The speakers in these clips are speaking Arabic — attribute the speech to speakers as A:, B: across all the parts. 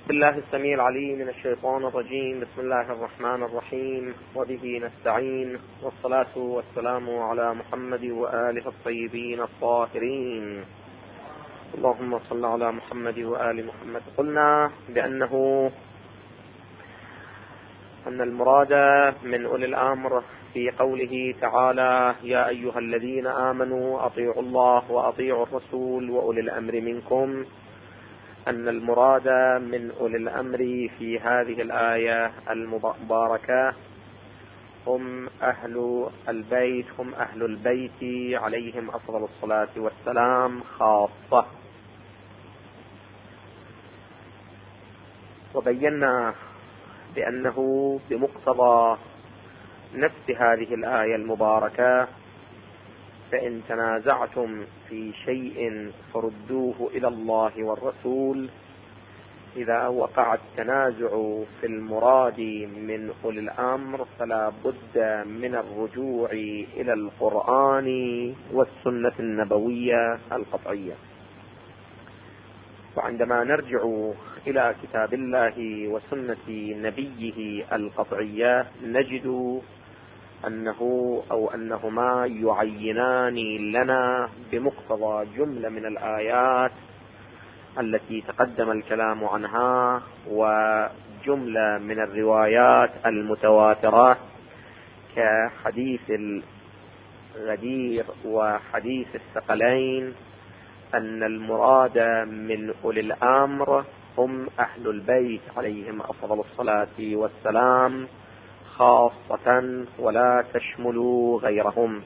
A: بالله السميع العليم من الشيطان الرجيم. بسم الله الرحمن الرحيم، وبه نستعين، والصلاة والسلام على محمد وآله الطيبين الطاهرين. اللهم صل على محمد وآل محمد. قلنا بأن المراد من أولي الأمر في قوله تعالى: يا أيها الذين آمنوا أطيعوا الله وأطيعوا الرسول وأولي الأمر منكم، أن المراد من أولي الأمر في هذه الآية المباركة هم أهل البيت، هم أهل البيت عليهم أفضل الصلاة والسلام خاصة. وبينا بأنه بمقتضى نفس هذه الآية المباركة فإن تنازعتم في شيء فردوه إلى الله والرسول. إذا وقع التنازع في المراد من أولي الأمر فلا بد من الرجوع إلى القرآن والسنة النبوية القطعية. وعندما نرجع إلى كتاب الله وسنة نبيه القطعية نجد أنهما يعينان لنا بمقتضى جملة من الآيات التي تقدم الكلام عنها وجملة من الروايات المتواترة كحديث الغدير وحديث الثقلين، أن المراد من أولي الأمر هم أهل البيت عليهم أفضل الصلاة والسلام خاصة ولا تشمل غيرهم.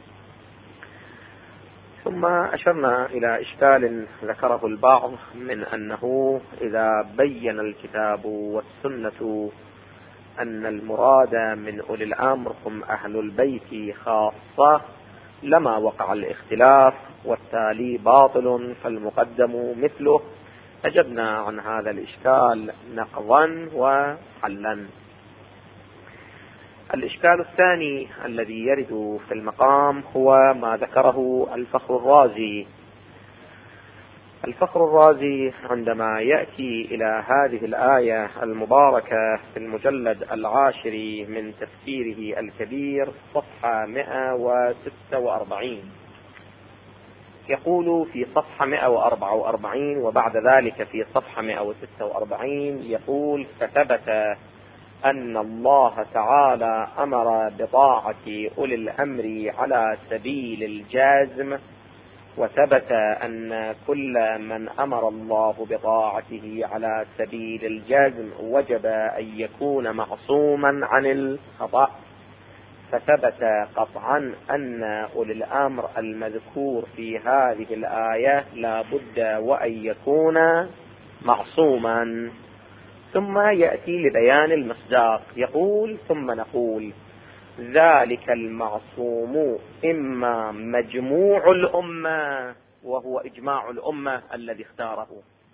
A: ثم أشرنا إلى إشكال ذكره البعض من أنه إذا بين الكتاب والسنة أن المراد من أولي الأمر هم أهل البيت خاصة لما وقع الاختلاف، والتالي باطل فالمقدم مثله. أجبنا عن هذا الإشكال نقضا وحلا. الإشكال الثاني الذي يرد في المقام هو ما ذكره الفخر الرازي. الفخر الرازي عندما يأتي إلى هذه الآية المباركة في المجلد 10 من تفسيره الكبير صفحة 146 يقول في صفحة 144 وبعد ذلك في صفحة 146 يقول: فثبت أن الله تعالى أمر بطاعة أولي الأمر على سبيل الجازم، وثبت أن كل من أمر الله بطاعته على سبيل الجازم وجب أن يكون معصوما عن الخطأ. فثبت قطعا أن أولي الأمر المذكور في هذه الآية لا بد وأن يكون معصوما. ثم يأتي لبيان المصداق يقول: ثم نقول ذلك المعصوم إما مجموع الأمة وهو إجماع الأمة الذي اختاره،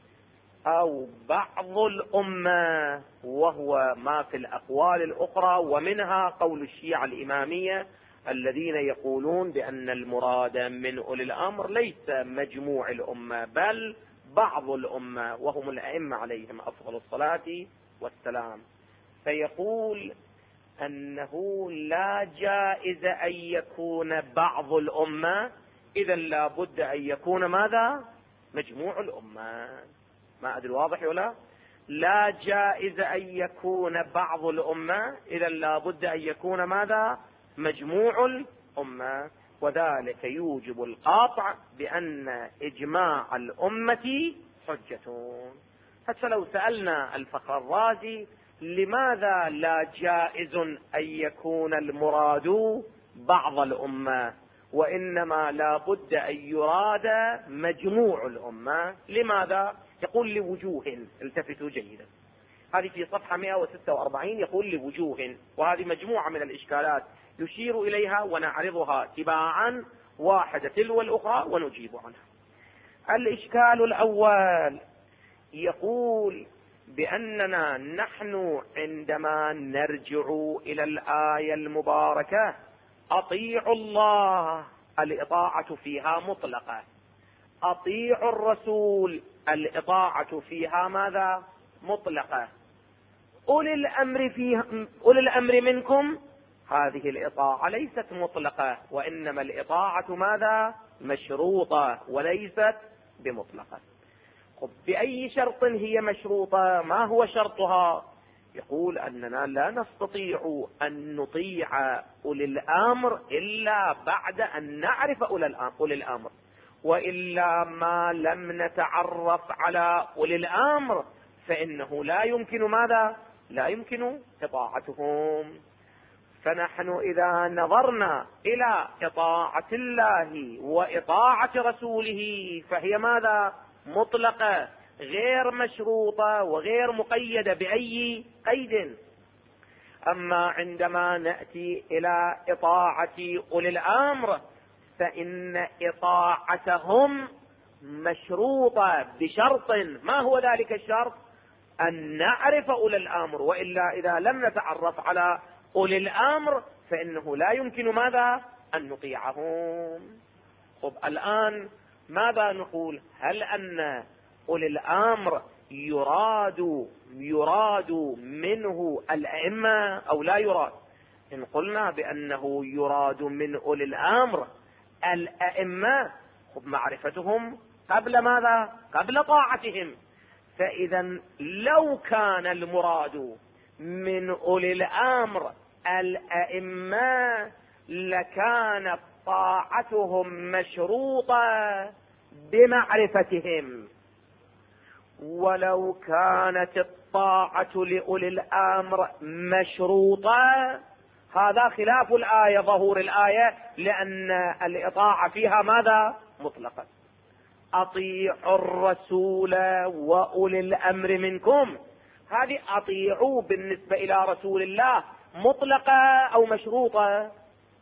A: أو بعض الأمة وهو ما في الأقوال الأخرى، ومنها قول الشيعة الإمامية الذين يقولون بأن المراد من أولي الأمر ليس مجموع الأمة بل بعض الأمة وهم الأئمة عليهم أفضل الصلاة والسلام. فيقول أنه لا جائز أن يكون بعض الأمة، إذا لا بد أن يكون ماذا؟ مجموع الأمة. ما أدري واضح ولا لا جائز أن يكون بعض الأمة، إذا لا بد أن يكون ماذا؟ مجموع الأمة. وذلك يوجب القاطع بأن إجماع الأمة حجة. حتى لو سألنا الفخر الرازي لماذا لا جائز أن يكون المراد بعض الأمة وإنما لا بد أن يراد مجموع الأمة، لماذا؟ يقول لوجوه. التفتوا جيدا، هذه في صفحة 146 يقول لوجوه، وهذه مجموعة من الإشكالات يشير إليها ونعرضها تباعا واحدة تلو الأخرى ونجيب عنها. الإشكال الأول يقول بأننا نحن عندما نرجع إلى الآية المباركة أطيعوا الله، الإطاعة فيها مطلقة، أطيعوا الرسول، الإطاعة فيها ماذا؟ مطلقة. أولي الأمر منكم، هذه الإطاعة ليست مطلقة، وإنما الإطاعة ماذا؟ مشروطة وليست بمطلقة. بأي شرط هي مشروطة؟ ما هو شرطها؟ يقول أننا لا نستطيع أن نطيع أولي الأمر إلا بعد أن نعرف أولي الأمر، وإلا ما لم نتعرف على أولي الأمر فإنه لا يمكن ماذا؟ لا يمكن إطاعتهم. فنحن إذا نظرنا إلى إطاعة الله وإطاعة رسوله فهي ماذا؟ مطلقة غير مشروطة وغير مقيدة بأي قيد. أما عندما نأتي إلى إطاعة أولي الأمر فإن إطاعتهم مشروطة بشرط. ما هو ذلك الشرط؟ أن نعرف أولي الأمر، وإلا إذا لم نتعرف على أولي الأمر فإنه لا يمكن ماذا؟ أن نطيعهم. طب الآن ماذا نقول؟ هل أن أولي الأمر يراد منه الأئمة أو لا يراد؟ إن قلنا بأنه يراد من أولي الأمر الأئمة، معرفتهم قبل ماذا؟ قبل طاعتهم. فإذا لو كان المراد من أولي الأمر الأئمة لكانت طاعتهم مشروطة بمعرفتهم، ولو كانت الطاعة لأولي الأمر مشروطة هذا خلاف الآية، ظهور الآية، لأن الإطاعة فيها ماذا؟ مطلقة. أطيعوا الرسول وأولي الأمر منكم، هذه أطيعوا بالنسبة إلى رسول الله مطلقة أو مشروطة؟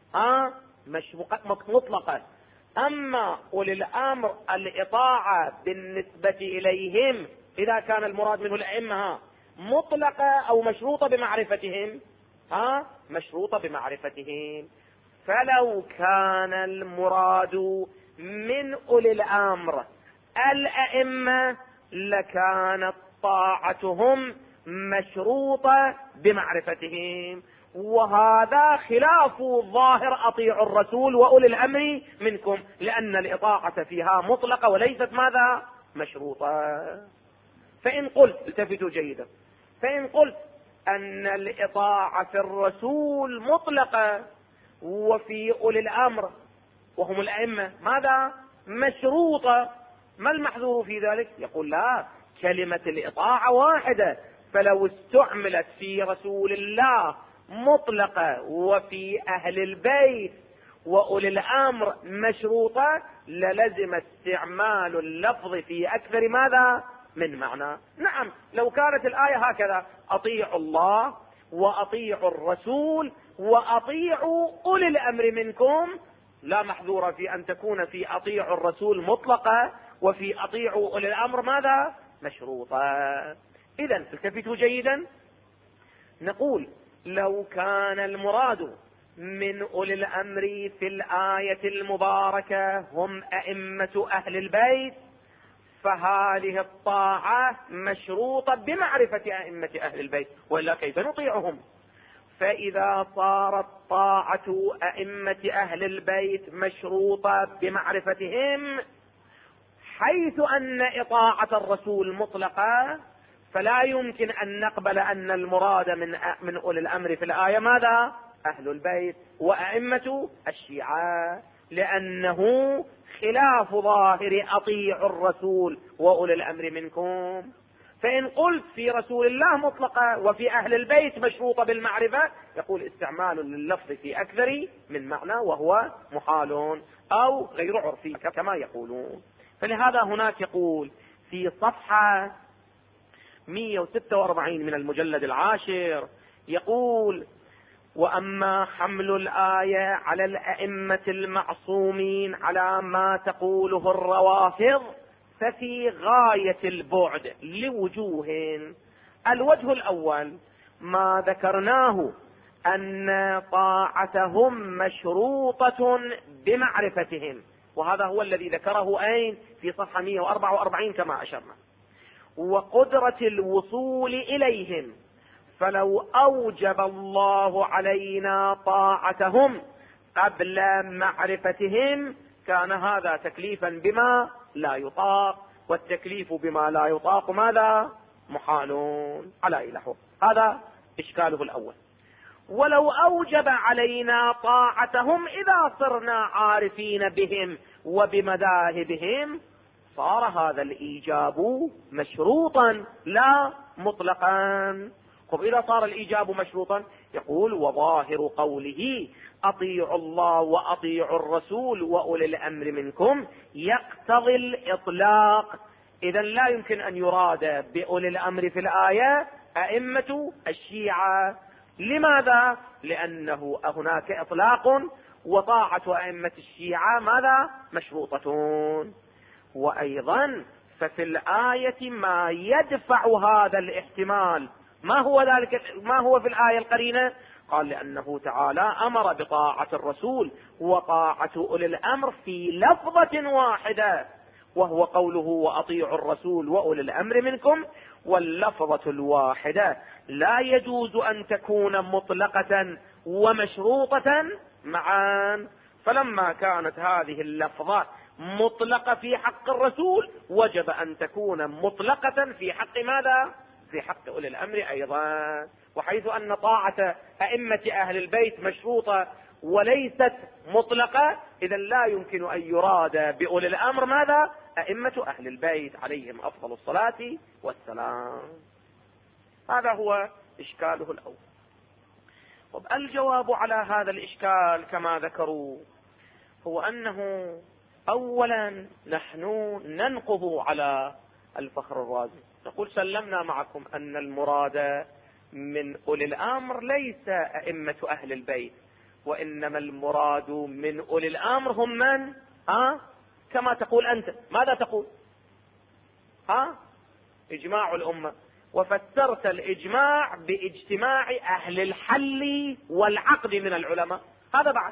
A: مطلقة. أما أولي الأمر الإطاعة بالنسبة إليهم إذا كان المراد منه الأئمة مطلقة أو مشروطة بمعرفتهم؟ مشروطة بمعرفتهم. فلو كان المراد من أولي الأمر الأئمة لكانت طاعتهم مشروطة بمعرفتهم، وهذا خلاف ظاهر أطيعوا الرسول وأولي الأمر منكم، لأن الإطاعة فيها مطلقة وليست ماذا؟ مشروطة. فإن قلت، التفتوا جيدا، فإن قلت أن الإطاعة في الرسول مطلقة وفي أولي الأمر وهم الأئمة ماذا؟ مشروطة، ما المحذور في ذلك؟ يقول لا، كلمة الإطاعة واحدة، فلو استعملت في رسول الله مطلقة وفي أهل البيت وأولي الأمر مشروطة للزم استعمال اللفظ في أكثر ماذا؟ من معنى. نعم، لو كانت الآية هكذا: أطيعوا الله وأطيعوا الرسول وأطيعوا أولي الأمر منكم، لا محذور في أن تكون في أطيعوا الرسول مطلقة وفي أطيعوا أولي الأمر ماذا؟ مشروطة. إذن التفتوا جيدا، نقول لو كان المراد من أولي الأمر في الآية المباركة هم أئمة أهل البيت فهذه الطاعة مشروطة بمعرفة أئمة أهل البيت، وإلا كيف نطيعهم؟ فإذا صارت طاعة أئمة أهل البيت مشروطة بمعرفتهم حيث أن إطاعة الرسول مطلقة، فلا يمكن أن نقبل أن المراد من أولي الأمر في الآية ماذا؟ أهل البيت وأئمة الشيعة، لأنه خلاف ظاهر أطيعوا الرسول وأولي الأمر منكم. فإن قلت في رسول الله مطلقة وفي أهل البيت مشروطة بالمعرفة، يقول استعمال لللفظ في أكثر من معنى وهو محال أو غير عرفي كما يقولون. فلهذا هناك يقول في صفحة 146 من المجلد العاشر، يقول: وأما حمل الآية على الأئمة المعصومين على ما تقوله الروافض ففي غاية البعد لوجوه. الوجه الأول ما ذكرناه أن طاعتهم مشروطة بمعرفتهم، وهذا هو الذي ذكره أين؟ في صفحة 144 كما أشرنا. وقدرة الوصول إليهم، فلو أوجب الله علينا طاعتهم قبل معرفتهم كان هذا تكليفا بما لا يطاق، والتكليف بما لا يطاق ماذا؟ محال على إلهه. هذا إشكاله الأول. ولو أوجب علينا طاعتهم إذا صرنا عارفين بهم وبمذاهبهم صار هذا الإيجاب مشروطا لا مطلقا. طب إذا صار الإيجاب مشروطا يقول وظاهر قوله أطيعوا الله وأطيعوا الرسول وأولي الأمر منكم يقتضي الإطلاق. إذن لا يمكن أن يراد بأولي الأمر في الآية أئمة الشيعة. لماذا؟ لأنه هناك إطلاق وطاعة أئمة الشيعة ماذا؟ مشروطة. وأيضا ففي الآية ما يدفع هذا الاحتمال. ما هو ذلك؟ ما هو في الآية القرينة؟ قال لأنه تعالى أمر بطاعة الرسول وطاعة أولي الأمر في لفظة واحدة، وهو قوله وأطيعوا الرسول وأولي الأمر منكم، واللفظة الواحدة لا يجوز أن تكون مطلقة ومشروطة معا. فلما كانت هذه اللفظة مطلقة في حق الرسول وجب أن تكون مطلقة في حق ماذا؟ في حق أولي الأمر أيضا. وحيث أن طاعة أئمة أهل البيت مشروطة وليست مطلقة إذن لا يمكن أن يراد بأولي الأمر ماذا؟ أئمة أهل البيت عليهم أفضل الصلاة والسلام. هذا هو إشكاله الأول. الجواب على هذا الإشكال كما ذكروا هو أنه أولا نحن ننقض على الفخر الرازي، نقول سلمنا معكم أن المراد من أولي الأمر ليس أئمة أهل البيت، وإنما المراد من أولي الأمر هم من؟ كما تقول أنت. ماذا تقول؟ إجماع الأمة، وفسرت الإجماع باجتماع أهل الحل والعقد من العلماء. هذا بعد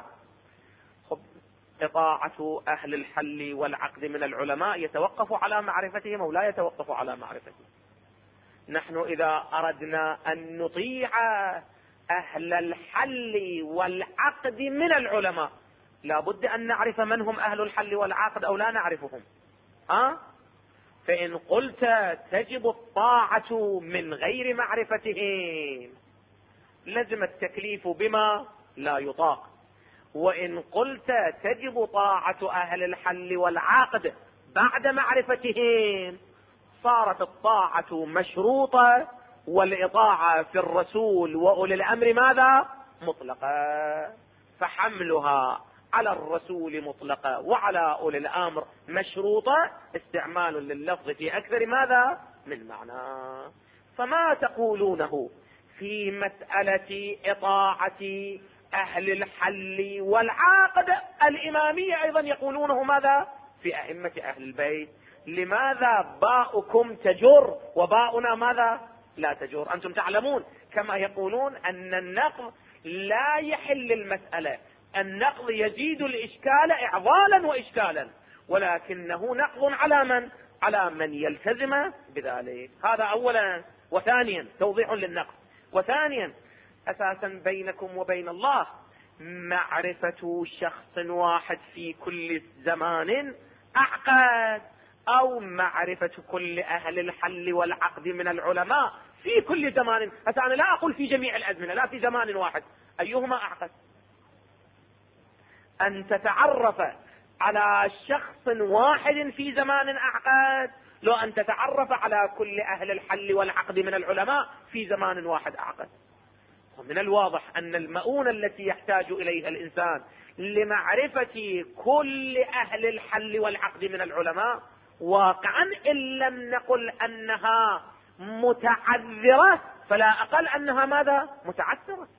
A: إطاعة أهل الحل والعقد من العلماء يتوقف على معرفتهم أو لا يتوقف على معرفتهم. نحن إذا أردنا أن نطيع أهل الحل والعقد من العلماء لا بد أن نعرف من هم أهل الحل والعقد أو لا نعرفهم. فإن قلت تجب الطاعة من غير معرفتهم لزم التكليف بما لا يطاق، وإن قلت تجب طاعة أهل الحل والعقد بعد معرفتهم صارت الطاعة مشروطة والإطاعة في الرسول وأولي الأمر ماذا؟ مطلقة. فحملها على الرسول مطلقة وعلى أولي الأمر مشروطة استعمال لللفظ في أكثر ماذا؟ من معنى. فما تقولونه في مسألة إطاعة أهل الحل والعقد الإمامية أيضا يقولونه ماذا؟ في أئمة أهل البيت. لماذا باؤكم تجر وباؤنا ماذا؟ لا تجر؟ أنتم تعلمون كما يقولون أن النقض لا يحل المسألة، النقض يزيد الإشكال إعضالا وإشكالا، ولكنه نقض على من؟ على من يلتزم بذلك. هذا أولا. وثانيا توضيح للنقض. وثانيا أساسا بينكم وبين الله معرفة شخص واحد في كل زمان أعقد، أو معرفة كل أهل الحل والعقد من العلماء في كل زمان. أنا لا أقول في جميع الأزمنة، لا، في زمان واحد. أيهما أعقد؟ أن تتعرف على شخص واحد في زمان أعقد، لو أن تتعرف على كل أهل الحل والعقد من العلماء في زمان واحد أعقد. ومن الواضح أن المؤونة التي يحتاج إليها الإنسان لمعرفة كل أهل الحل والعقد من العلماء واقعا إن لم نقل أنها متعذرة فلا أقل أنها ماذا؟ متعثرة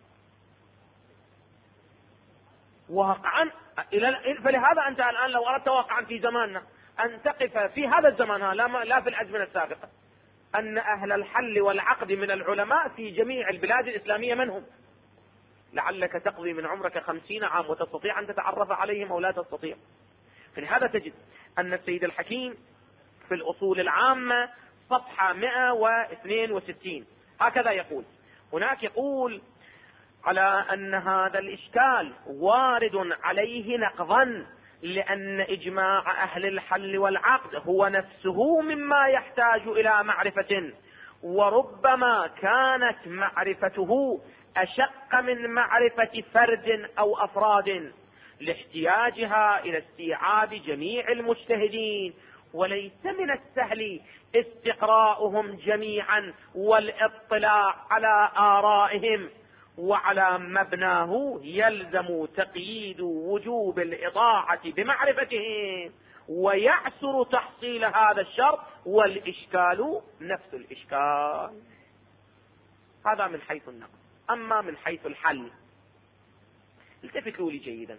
A: واقعا. فلهذا أنت الآن لو أردت واقعا في زماننا أن تقف في هذا الزمان لا في الأزمنة السابقة أن أهل الحل والعقد من العلماء في جميع البلاد الإسلامية من هم؟ لعلك تقضي من عمرك 50 عام وتستطيع أن تتعرف عليهم أو لا تستطيع. فلهذا تجد أن السيد الحكيم في الأصول العامة صفحة 162 هكذا يقول. هناك يقول على أن هذا الإشكال وارد عليه نقضا، لأن إجماع أهل الحل والعقد هو نفسه مما يحتاج إلى معرفة، وربما كانت معرفته أشق من معرفة فرد أو أفراد لاحتياجها إلى استيعاب جميع المجتهدين، وليس من السهل استقراؤهم جميعا والاطلاع على آرائهم، وعلى مبناه يلزم تقييد وجوب الإطاعة بمعرفتهم، ويعسر تحصيل هذا الشرط، والإشكال نفس الإشكال. هذا من حيث النقد. أما من حيث الحل، التفتوا لي جيدا.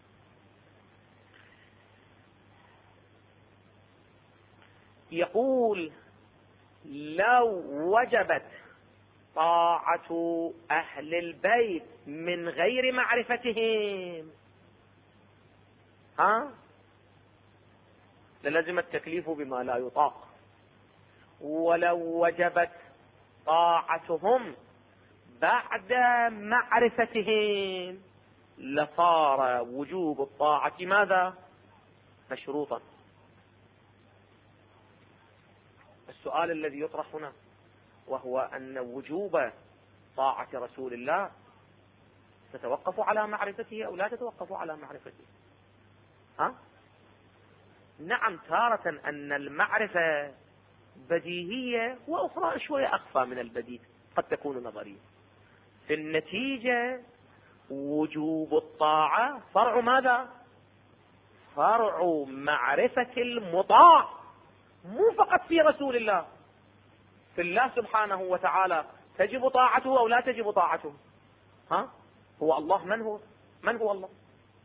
A: يقول لو وجبت طاعة أهل البيت من غير معرفتهم للزم التكليف بما لا يطاق، ولو وجبت طاعتهم بعد معرفتهم لصار وجوب الطاعة ماذا؟ مشروطا. السؤال الذي يطرح هنا وهو أن وجوب طاعة رسول الله تتوقف على معرفته أو لا تتوقف على معرفته؟ نعم، تارة أن المعرفة بديهية، وأخرى شوية أخفى من البديهة، قد تكون نظرية. في النتيجة وجوب الطاعة فرع ماذا؟ فرع معرفة المطاع، مو فقط في رسول الله، في الله سبحانه وتعالى تجب طاعته أو لا تجب طاعته؟ هو الله من هو الله؟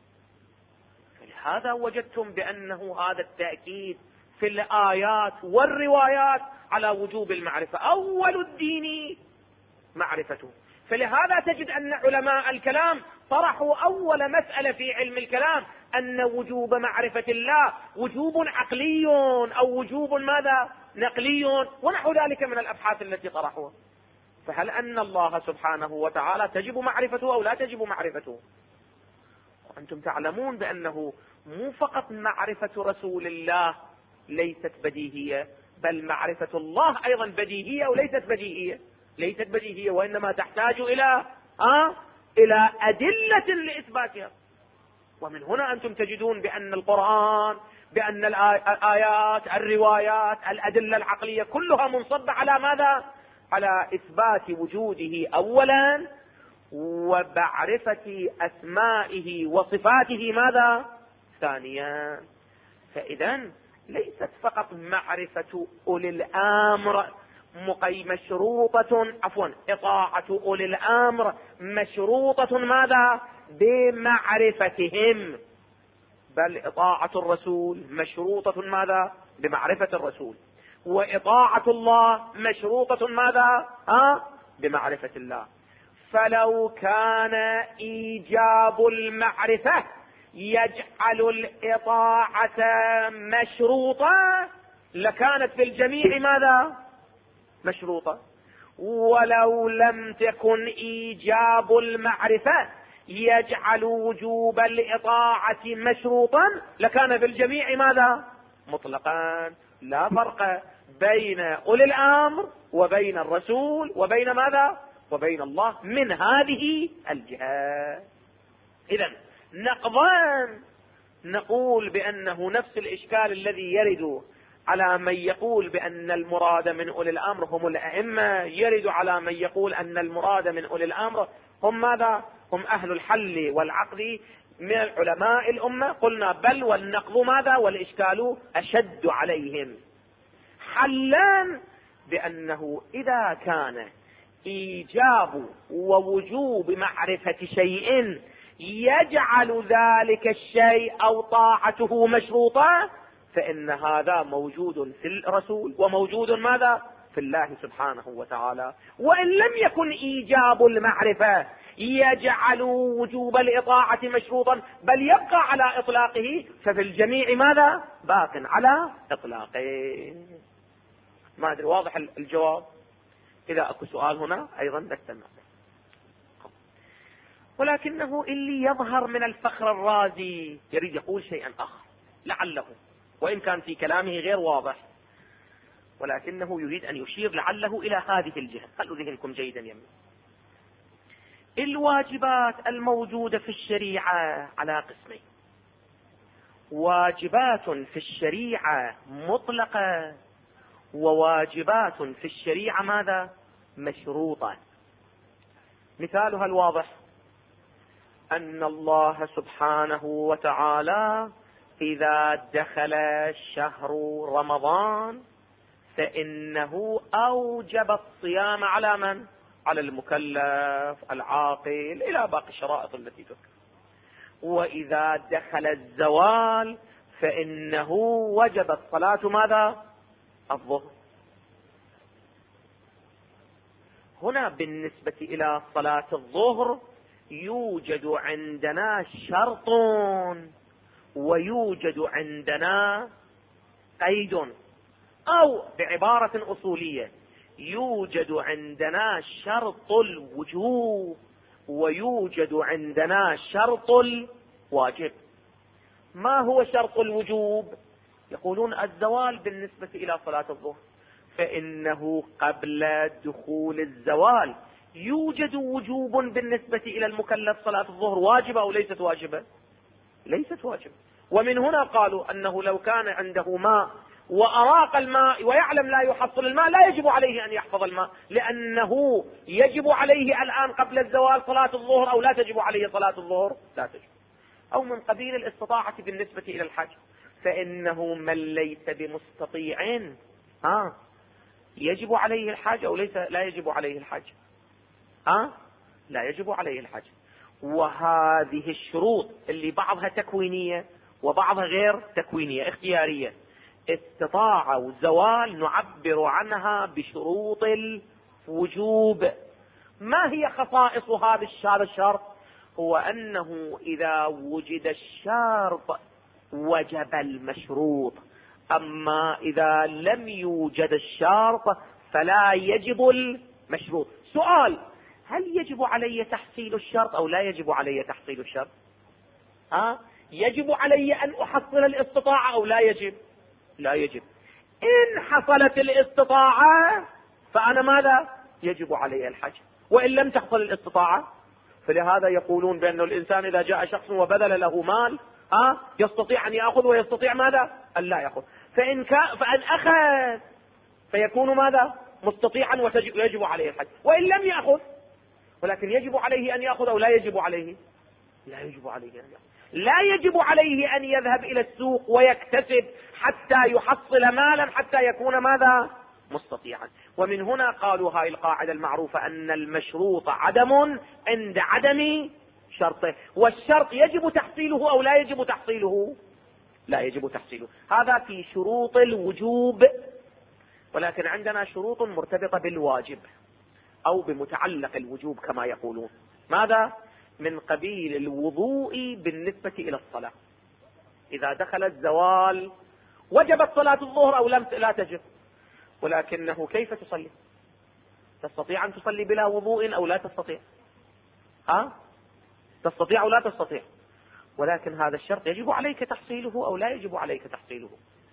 A: فلهذا وجدتم بأنه هذا التأكيد في الآيات والروايات على وجوب المعرفة، أول الدين معرفته. فلهذا تجد أن علماء الكلام طرحوا أول مسألة في علم الكلام أن وجوب معرفة الله وجوب عقلي أو وجوب ماذا؟ نقلي، ونحو ذلك من الأبحاث التي طرحوها. فهل أن الله سبحانه وتعالى تجب معرفته أو لا تجب معرفته؟ وأنتم تعلمون بأنه مو فقط معرفة رسول الله ليست بديهية، بل معرفة الله أيضا بديهية أو ليست بديهية؟ ليست بديهية، وإنما تحتاج إلى أدلة لإثباتها. ومن هنا أنتم تجدون بأن القرآن، بأن الآيات، الروايات، الأدلة العقلية كلها منصبة على ماذا؟ على إثبات وجوده أولا، ومعرفة أسمائه وصفاته ماذا؟ ثانيا. فإذا ليست فقط معرفة أولي الأمر إطاعة أولي الأمر مشروطة ماذا؟ بمعرفتهم، بل إطاعة الرسول مشروطة ماذا؟ بمعرفة الرسول، وإطاعة الله مشروطة ماذا؟ بمعرفة الله. فلو كان إيجاب المعرفة يجعل الإطاعة مشروطة لكانت في الجميع ماذا؟ مشروطة. ولو لم تكن إيجاب المعرفة يجعل وجوب الإطاعة مشروطا لكان في الجميع ماذا؟ مطلقا. لا فرق بين أولي الأمر وبين الرسول وبين ماذا؟ وبين الله من هذه الجهة. إذن نقضان نقول بأنه نفس الإشكال الذي يرد على من يقول بأن المراد من أولي الأمر هم الأئمة، يرد على من يقول أن المراد من أولي الأمر هم ماذا؟ هم أهل الحل والعقد من علماء الأمة. قلنا بل والنقض ماذا؟ والإشكال أشد عليهم. حلان بأنه إذا كان إيجاب ووجوب معرفة شيء يجعل ذلك الشيء أو طاعته مشروطة، فإن هذا موجود في الرسول وموجود ماذا؟ في الله سبحانه وتعالى. وإن لم يكن إيجاب المعرفة يجعل وجوب الإطاعة مشروطا بل يبقى على إطلاقه، ففي الجميع ماذا؟ باق على إطلاقه. ما أدري واضح الجواب. إذا أكو سؤال هنا أيضا نستمع. ولكنه اللي يظهر من الفخر الرازي يريد يقول شيئا آخر لعله، وإن كان في كلامه غير واضح، ولكنه يريد أن يشير لعله إلى هذه الجهة. خلوا ذهنكم جيدا يمين. الواجبات الموجودة في الشريعة على قسمين: واجبات في الشريعة مطلقة، وواجبات في الشريعة ماذا؟ مشروطة. مثالها الواضح أن الله سبحانه وتعالى إذا دخل شهر رمضان فإنه أوجب الصيام على من؟ على المكلف العاقل إلى باقي الشرائط التي تذكر. وإذا دخل الزوال فإنه وجبت صلاة ماذا؟ الظهر. هنا بالنسبة إلى صلاة الظهر يوجد عندنا شرط ويوجد عندنا قيد، أو بعبارة أصولية يوجد عندنا شرط الوجوب ويوجد عندنا شرط الواجب. ما هو شرط الوجوب؟ يقولون الزوال بالنسبة إلى صلاة الظهر فإنه قبل دخول الزوال يوجد وجوب بالنسبة إلى المكلف. صلاة الظهر واجبة أو ليست واجبة؟ ليست واجبة. ومن هنا قالوا أنه لو كان عنده ماء وأراق الماء ويعلم لا يحصل الماء لا يجب عليه أن يحفظ الماء، لأنه يجب عليه الآن قبل الزوال صلاة الظهر، أو لا تجب عليه صلاة الظهر؟ لا تجب. أو من قبيل الاستطاعة بالنسبة إلى الحج، فإنه من ليس بمستطيع يجب عليه الحج أو لا يجب عليه الحج؟ لا يجب عليه الحج. وهذه الشروط اللي بعضها تكوينية وبعضها غير تكوينية اختيارية، استطاعة وزوال نعبر عنها بشروط الوجوب. ما هي خصائص هذا الشرط؟ هو أنه إذا وجد الشرط وجب المشروط، أما إذا لم يوجد الشرط فلا يجب المشروط. سؤال: هل يجب علي تحصيل الشرط أو لا يجب علي تحصيل الشرط؟ يجب علي أن أحصل الاستطاعة أو لا يجب؟ لا يجب. إن حصلت الاستطاعة فأنا ماذا؟ يجب علي الحج. وإن لم تحصل الاستطاعة فلهذا يقولون بأن الإنسان إذا جاء شخص وبذل له مال يستطيع أن يأخذ ويستطيع ماذا؟ أن لا يأخذ. فإن أخذ فيكون ماذا؟ مستطيعا ويجب عليه الحج. وإن لم يأخذ ولكن يجب عليه أن يأخذ أو لا يجب عليه؟ لا يجب عليه أن يأخذ. لا يجب عليه أن يذهب إلى السوق ويكتسب حتى يحصل مالا حتى يكون ماذا؟ مستطيعا. ومن هنا قالوا هاي القاعدة المعروفة أن المشروط عدم عند عدم شرطه، والشرط يجب تحصيله أو لا يجب تحصيله؟ لا يجب تحصيله. هذا في شروط الوجوب. ولكن عندنا شروط مرتبطة بالواجب أو بمتعلق الوجوب كما يقولون. ماذا؟ من قبيل الوضوء بالنسبة إلى الصلاة. إذا دخل الزوال وجبت صلاة الظهر أو لا تجب، ولكنه كيف تصلي؟ تستطيع أن تصلي بلا وضوء أو لا تستطيع؟ تستطيع أو لا تستطيع؟ ولكن هذا الشرط يجب عليك تحصيله أو لا يجب عليك تحصيله؟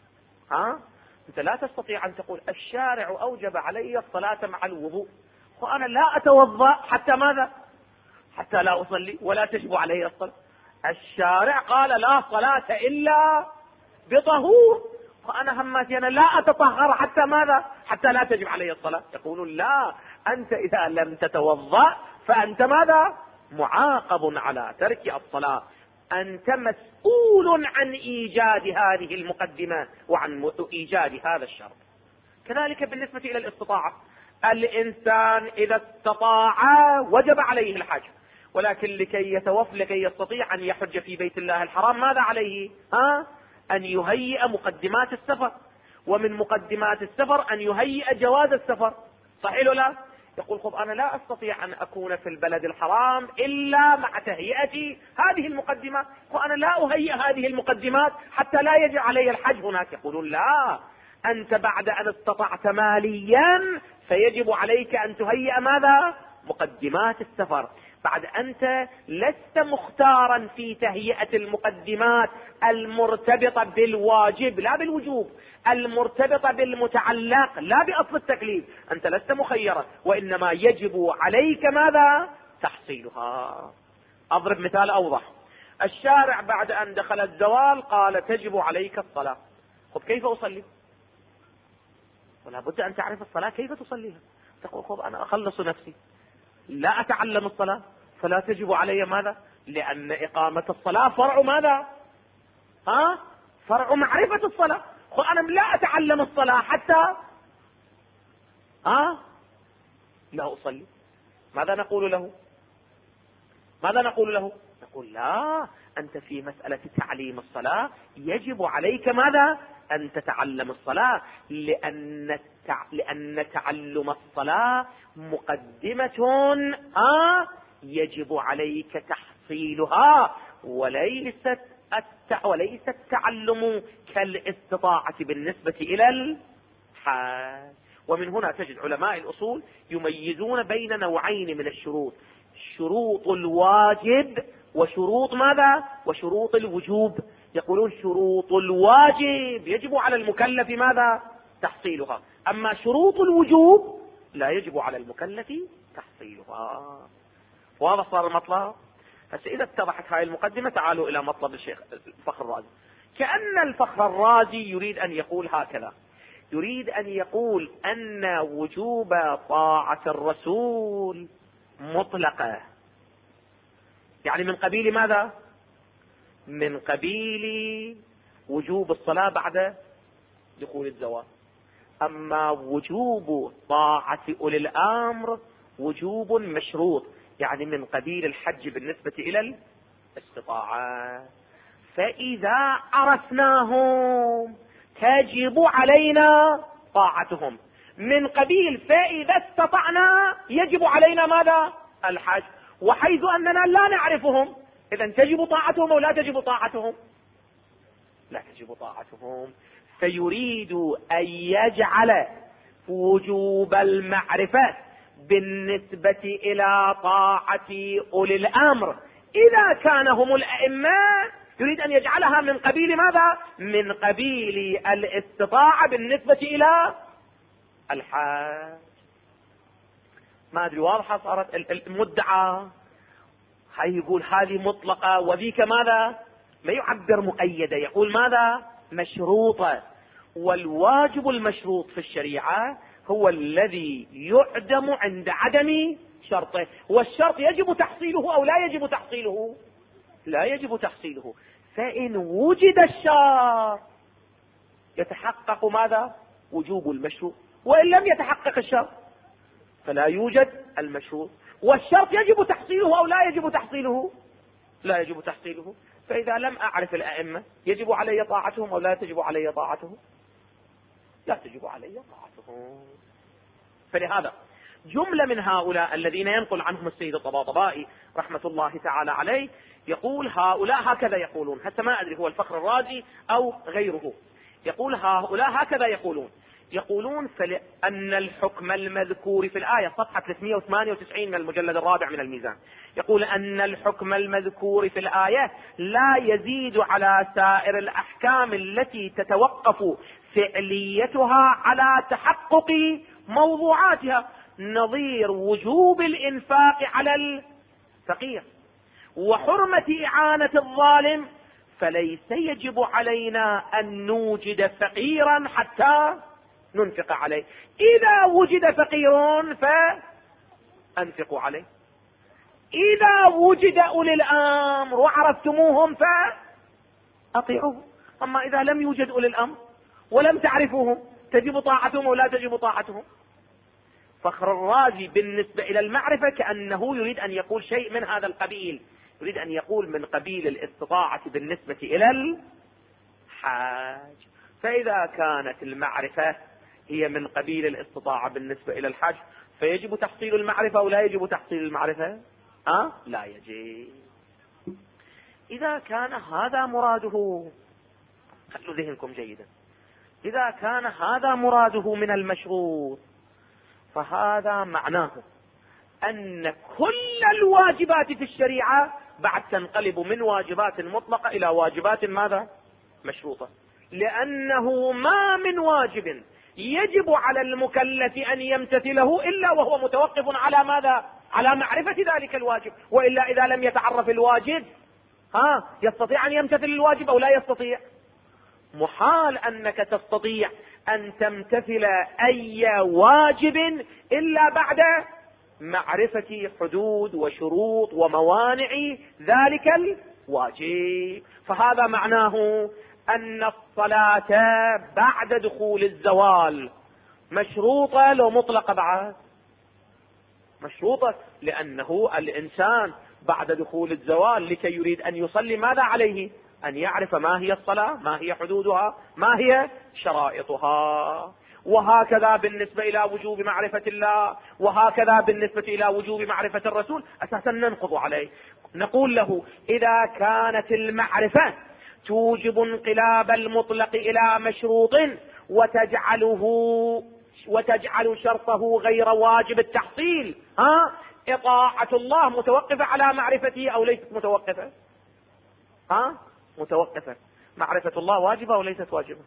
A: أنت لا تستطيع أن تقول الشارع أوجب علي الصلاة مع الوضوء وأنا لا أتوضأ حتى ماذا؟ حتى لا أصلي ولا تجب علي الصلاة. الشارع قال لا صلاة إلا بطهور، وأنا هماتي أنا لا أتطهر حتى ماذا؟ حتى لا تجب علي الصلاة. يقولون لا، أنت إذا لم تتوضأ فأنت ماذا؟ معاقب على ترك الصلاة. أنت مسؤول عن إيجاد هذه المقدمة وعن إيجاد هذا الشرط. كذلك بالنسبة إلى الاستطاعة، الإنسان إذا استطاع وجب عليه الحج، ولكن لكي يستطيع أن يحج في بيت الله الحرام ماذا عليه؟ أن يهيئ مقدمات السفر، ومن مقدمات السفر أن يهيئ جواز السفر. صحيح ولا لا؟ يقول خب أنا لا أستطيع أن أكون في البلد الحرام إلا مع تهيئة هذه المقدمات، وأنا لا أهيئ هذه المقدمات حتى لا يجب علي الحج هناك. يقولون لا، أنت بعد أن استطعت ماليا فيجب عليك أن تهيئ ماذا؟ مقدمات السفر. بعد أنت لست مختارا في تهيئة المقدمات المرتبطة بالواجب لا بالوجوب، المرتبطة بالمتعلق لا بأصل التكليف، أنت لست مخيرا، وإنما يجب عليك ماذا؟ تحصيلها. أضرب مثال أوضح. الشارع بعد أن دخل الزوال قال تجب عليك الصلاة. خذ كيف أصلي؟ ولا بد أن تعرف الصلاة كيف تصليها. تقول خذ أنا أخلص نفسي، لا أتعلم الصلاة فلا تجب علي ماذا؟ لأن إقامة الصلاة فرع ماذا؟ فرع معرفة الصلاة. خذ أنا لا أتعلم الصلاة حتى لا أصلي. ماذا نقول له؟ ماذا نقول له؟ نقول لا، أنت في مسألة تعليم الصلاة يجب عليك ماذا؟ أن تتعلم الصلاة، لأن تعلم الصلاة مقدمة يجب عليك تحصيلها، وليس التعلم كالاستطاعة بالنسبة إلى الحاج. ومن هنا تجد علماء الأصول يميزون بين نوعين من الشروط: شروط الواجب وشروط ماذا؟ وشروط الوجوب. يقولون شروط الواجب يجب على المكلف ماذا؟ تحصيلها، أما شروط الوجوب لا يجب على المكلف تحصيلها. واضح صار المطلب؟ هسه إذا اتضحت هاي المقدمة تعالوا إلى مطلب الشيخ الفخر الرازي. كأن الفخر الرازي يريد أن يقول هكذا، يريد أن يقول أن وجوب طاعة الرسول مطلقة، يعني من قبيل ماذا؟ من قبيل وجوب الصلاة بعد دخول الزوال. أما وجوب طاعة أولي الأمر وجوب مشروط، يعني من قبيل الحج بالنسبة إلى الاستطاعة. فإذا عرفناهم تجب علينا طاعتهم، من قبيل فإذا استطعنا يجب علينا ماذا؟ الحج. وحيث أننا لا نعرفهم إذا تجب طاعتهم أو لا تجب طاعتهم؟ لا تجب طاعتهم. فيريد أن يجعل وجوب المعرفة بالنسبة إلى طاعة أولي الأمر إذا كان هم الأئمة، يريد أن يجعلها من قبيل ماذا؟ من قبيل الاستطاعة بالنسبة إلى الحاج. ما أدري واضحة صارت المدعى؟ هاي يقول هذه مطلقة وذيك ماذا؟ ما يعبر مقيدة، يقول ماذا؟ مشروطة. والواجب المشروط في الشريعة هو الذي يعدم عند عدم شرطه، والشرط يجب تحصيله أو لا يجب تحصيله؟ لا يجب تحصيله. فإن وجد الشرط يتحقق ماذا؟ وجوب المشروط، وإن لم يتحقق الشرط فلا يوجد المشروط. والشرط يجب تحصيله أو لا يجب تحصيله؟ لا يجب تحصيله. فإذا لم أعرف الأئمة يجب علي طاعتهم أو لا تجب علي طاعتهم؟ لا تجب علي طاعتهم. فلهذا جملة من هؤلاء الذين ينقل عنهم السيد الطباطبائي رحمة الله تعالى عليه يقول هؤلاء هكذا يقولون، حتى ما أدري هو الفخر الرازي أو غيره، يقول هؤلاء هكذا يقولون فلأن الحكم المذكور في الآية، صفحة 398 من المجلد الرابع من الميزان، يقول أن الحكم المذكور في الآية لا يزيد على سائر الأحكام التي تتوقف فعليتها على تحقق موضوعاتها، نظير وجوب الإنفاق على الفقير وحرمة إعانة الظالم، فليس يجب علينا أن نوجد فقيرا حتى ننفق عليه. إذا وجد فقير فأنفقوا عليه، إذا وجد أولي الأمر وعرفتموهم فأطيعوهم. أما إذا لم يوجد أولي الأمر ولم تعرفوهم تجب طاعتهم ولا تجب طاعتهم؟ فخر الرازي بالنسبة إلى المعرفة كأنه يريد أن يقول شيء من هذا القبيل، يريد أن يقول من قبيل الاستطاعة بالنسبة إلى الحاج. فإذا كانت المعرفة هي من قبيل الاستطاعة بالنسبة إلى الحاج فيجب تحصيل المعرفة أو لا يجب تحصيل المعرفة؟ لا يجب. إذا كان هذا مراده، خلوا ذهنكم جيدا، إذا كان هذا مراده من المشروط فهذا معناه أن كل الواجبات في الشريعة بعد تنقلب من واجبات مطلقة إلى واجبات ماذا؟ مشروطة، لأنه ما من واجب يجب على المكلف أن يمتثله إلا وهو متوقف على ماذا؟ على معرفة ذلك الواجب، وإلا إذا لم يتعرف الواجب يستطيع أن يمتثل الواجب أو لا يستطيع؟ محال أنك تستطيع أن تمتثل أي واجب إلا بعد معرفة حدود وشروط وموانع ذلك الواجب. فهذا معناه أن الصلاة بعد دخول الزوال مشروطة لو مطلقة بعد؟ مشروطة، لأنه الإنسان بعد دخول الزوال لكي يريد أن يصلي ماذا عليه؟ أن يعرف ما هي الصلاة، ما هي حدودها، ما هي شرائطها. وهكذا بالنسبة إلى وجوب معرفة الله، وهكذا بالنسبة إلى وجوب معرفة الرسول. أساسا ننقض عليه، نقول له إذا كانت المعرفة توجب انقلاب المطلق إلى مشروط وتجعل شرطه غير واجب التحصيل، إطاعة الله متوقفة على معرفته أو ليست متوقفة؟ متوقفة. معرفة الله واجبة أو ليست واجبة؟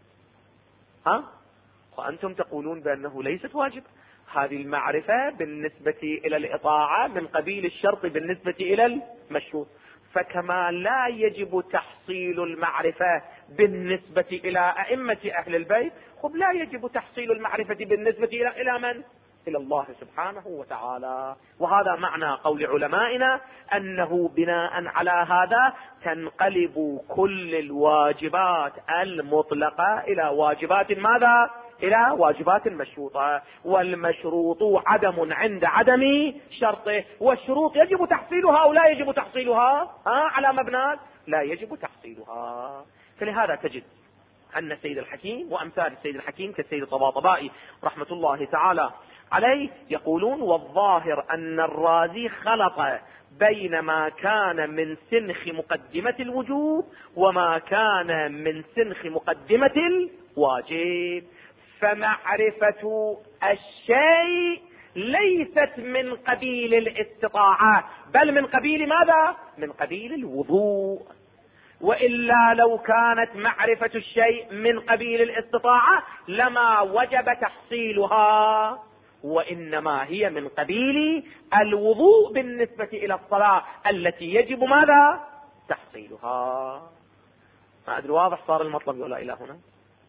A: وأنتم تقولون بأنه ليست واجبة. هذه المعرفة بالنسبة إلى الإطاعة من قبيل الشرط بالنسبة إلى المشروط. فكما لا يجب تحصيل المعرفة بالنسبة إلى أئمة أهل البيت، لا يجب تحصيل المعرفة بالنسبة إلى من؟ إلى الله سبحانه وتعالى. وهذا معنى قول علمائنا أنه بناء على هذا تنقلب كل الواجبات المطلقة إلى واجبات ماذا؟ إلى واجبات مشروطة. والمشروط عدم عند عدم شرطه، والشروط يجب تحصيلها أو لا يجب تحصيلها؟ على مبنى لا يجب تحصيلها. فلهذا تجد أن السيد الحكيم وأمثال السيد الحكيم كالسيد الطباطبائي رحمة الله تعالى عليه يقولون: والظاهر أن الرازي خلط بين ما كان من سنخ مقدمة الوجوب وما كان من سنخ مقدمة الواجب. فمعرفة الشيء ليست من قبيل الاستطاعة، بل من قبيل ماذا؟ من قبيل الوضوء. وإلا لو كانت معرفة الشيء من قبيل الاستطاعة لما وجب تحصيلها، وإنما هي من قبيل الوضوء بالنسبة إلى الصلاة التي يجب ماذا؟ تحصيلها. ما أدري واضح صار المطلب ولا إلى هنا؟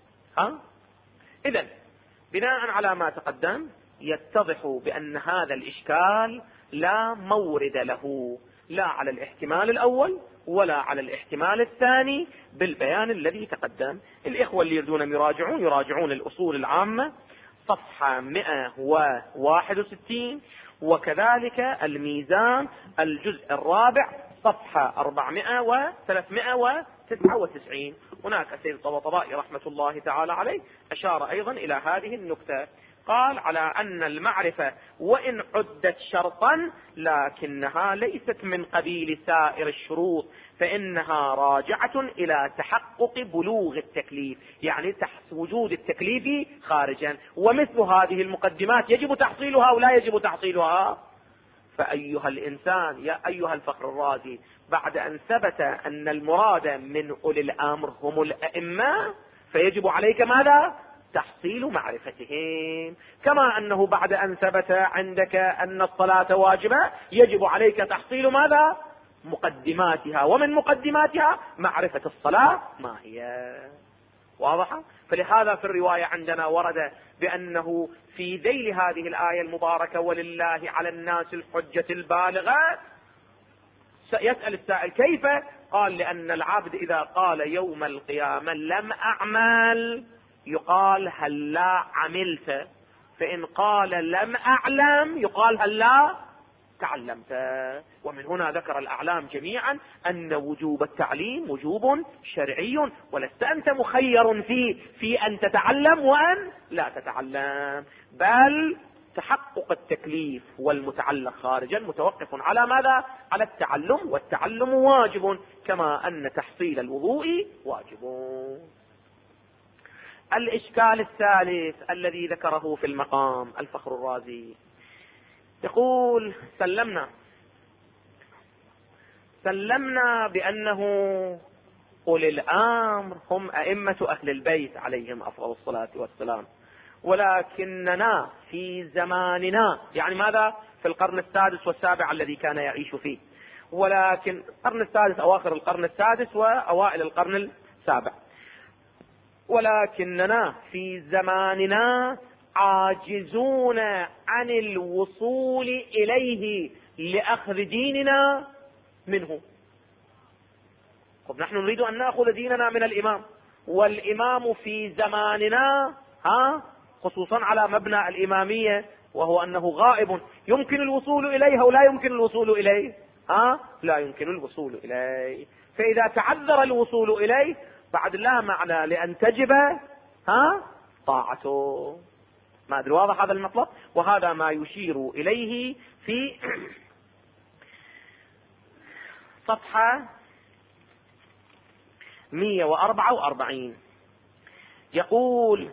A: إذن بناء على ما تقدم يتضح بأن هذا الإشكال لا مورد له، لا على الاحتمال الأول ولا على الاحتمال الثاني بالبيان الذي تقدم. الإخوة اللي يريدون يراجعون الأصول العامة صفحة 161، وكذلك الميزان الجزء الرابع صفحة 400 و 399. هناك السيد الطباطبائي رحمة الله تعالى عليه أشار أيضا إلى هذه النكتة، قال: على أن المعرفة وإن عدت شرطا لكنها ليست من قبيل سائر الشروط، فإنها راجعة إلى تحقق بلوغ التكليف، يعني وجود التكليف خارجا. ومثل هذه المقدمات يجب تحصيلها أو لا يجب تحصيلها؟ فأيها الإنسان يا أيها الفخر الرازي، بعد أن ثبت أن المراد من أولي الأمر هم الأئمة فيجب عليك ماذا؟ تحصيل معرفتهم. كما أنه بعد أن ثبت عندك أن الصلاة واجبة يجب عليك تحصيل ماذا؟ مقدماتها، ومن مقدماتها معرفة الصلاة ما هي. واضحة؟ فلهذا في الرواية عندنا ورد بأنه في ذيل هذه الآية المباركة: ولله على الناس الحجة البالغة. يسأل السائل: كيف؟ قال: لأن العبد إذا قال يوم القيامة لم أعمل يقال هل لا عملت، فإن قال لم أعلم يقال هل لا تعلمت. ومن هنا ذكر الأعلام جميعا أن وجوب التعليم وجوب شرعي، ولست أنت مخير في أن تتعلم وأن لا تتعلم، بل تحقق التكليف والمتعلق خارجا متوقف على ماذا؟ على التعلم، والتعلم واجب كما أن تحصيل الوضوء واجب. الإشكال الثالث الذي ذكره في المقام الفخر الرازي، يقول سلمنا بأنه أولي الأمر هم أئمة أهل البيت عليهم أفضل الصلاة والسلام، ولكننا في زماننا، يعني ماذا؟ في القرن السادس والسابع الذي كان يعيش فيه، ولكن القرن السادس، أواخر القرن السادس وأوائل القرن السابع، ولكننا في زماننا عاجزون عن الوصول إليه لأخذ ديننا منه. طب نحن نريد أن نأخذ ديننا من الإمام، والإمام في زماننا خصوصا على مبنى الإمامية، وهو أنه غائب، يمكن الوصول إليه أو لا يمكن الوصول إليه؟ لا يمكن الوصول إليه. فإذا تعذر الوصول إليه بعد لا معنى لأن تجب طاعته. ما أدري واضح هذا المطلب؟ وهذا ما يشير إليه في صفحة 144. يقول: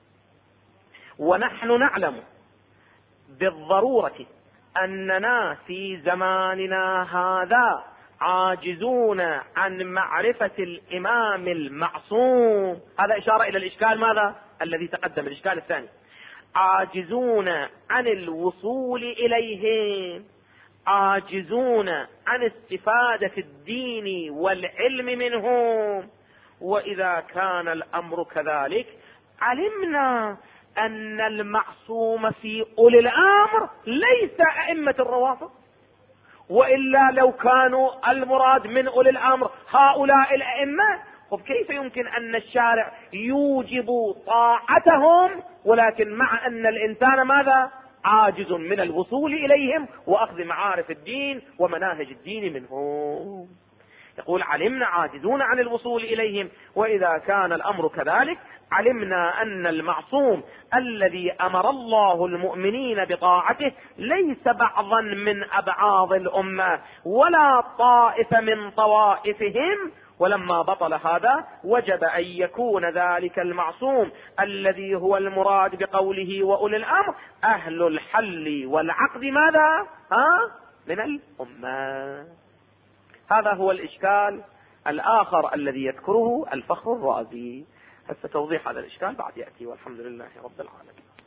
A: ونحن نعلم بالضرورة أننا في زماننا هذا عاجزون عن معرفة الإمام المعصوم. هذا إشارة إلى الإشكال ماذا؟ الذي تقدم، الإشكال الثاني. عاجزون عن الوصول إليه، عاجزون عن استفادة الدين والعلم منهم. وإذا كان الأمر كذلك علمنا أن المعصوم في أولي الأمر ليس أئمة الروافض، وإلا لو كانوا المراد من أولي الأمر هؤلاء الأئمة، كيف يمكن أن الشارع يوجب طاعتهم ولكن مع أن الإنسان ماذا؟ عاجز من الوصول إليهم وأخذ معارف الدين ومناهج الدين منهم. يقول: علمنا عاجزون عن الوصول إليهم، وإذا كان الأمر كذلك علمنا أن المعصوم الذي أمر الله المؤمنين بطاعته ليس بعضا من أبعاض الأمة ولا طائفة من طوائفهم. ولما بطل هذا وجب أن يكون ذلك المعصوم الذي هو المراد بقوله وأولي الأمر أهل الحل والعقد ماذا؟ من الأمة. هذا هو الإشكال الآخر الذي يذكره الفخر الرازي. هسه توضيح هذا الإشكال بعد يأتي، والحمد لله رب العالمين.